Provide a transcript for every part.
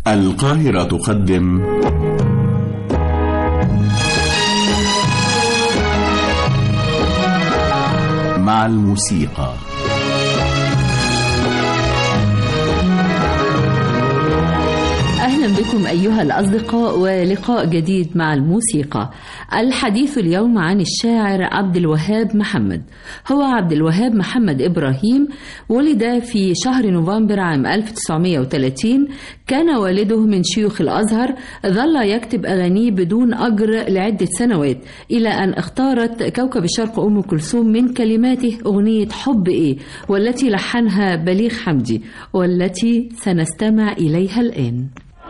القاهرة تقدم مع الموسيقى. أهلا بكم أيها الأصدقاء ولقاء جديد مع الموسيقى. الحديث اليوم عن الشاعر عبد الوهاب محمد. هو عبد الوهاب محمد إبراهيم، ولد في شهر نوفمبر عام 1930. كان والده من شيوخ الأزهر. ظل يكتب أغانيه بدون أجر لعدة سنوات، إلى أن اختارت كوكب الشرق أم كلثوم من كلماته أغنية حب إيه، والتي لحنها بليغ حمدي، والتي سنستمع إليها الآن.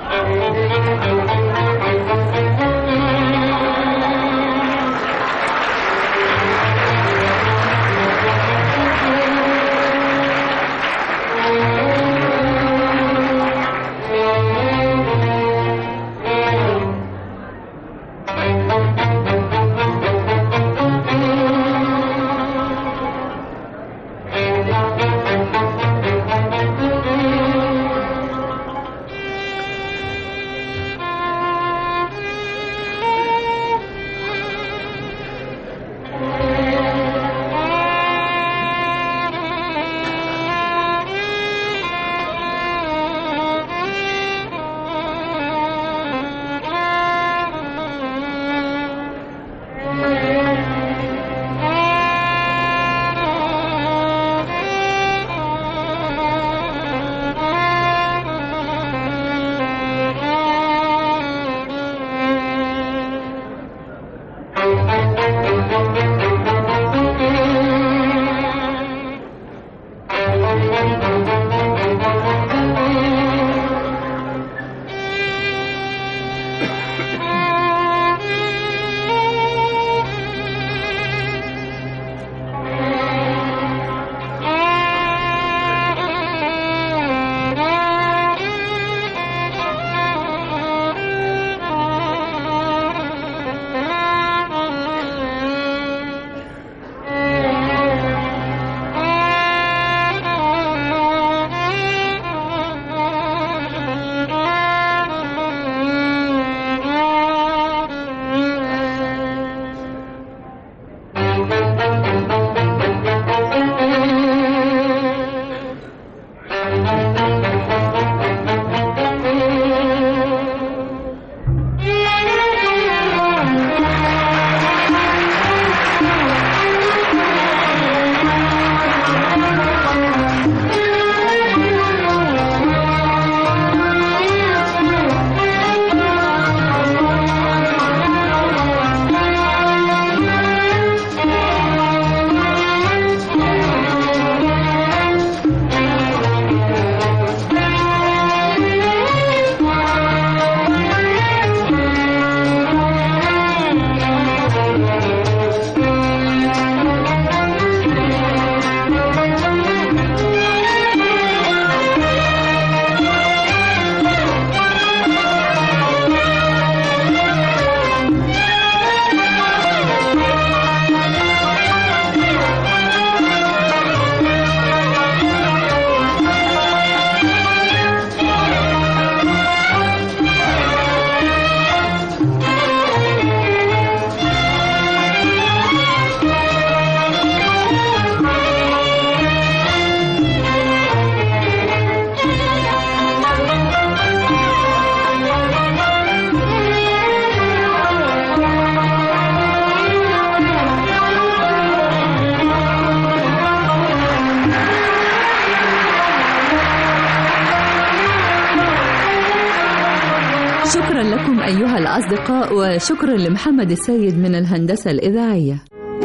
شكرا لكم أيها الأصدقاء، وشكرا لمحمد السيد من الهندسة الإذاعية.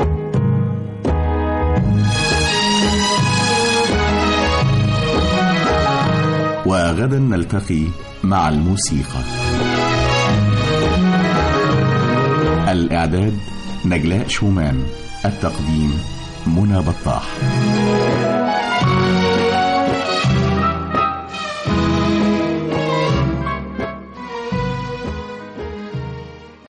وغدا نلتقي مع الموسيقى. الإعداد نجلاء شومان، التقديم منى بطاح.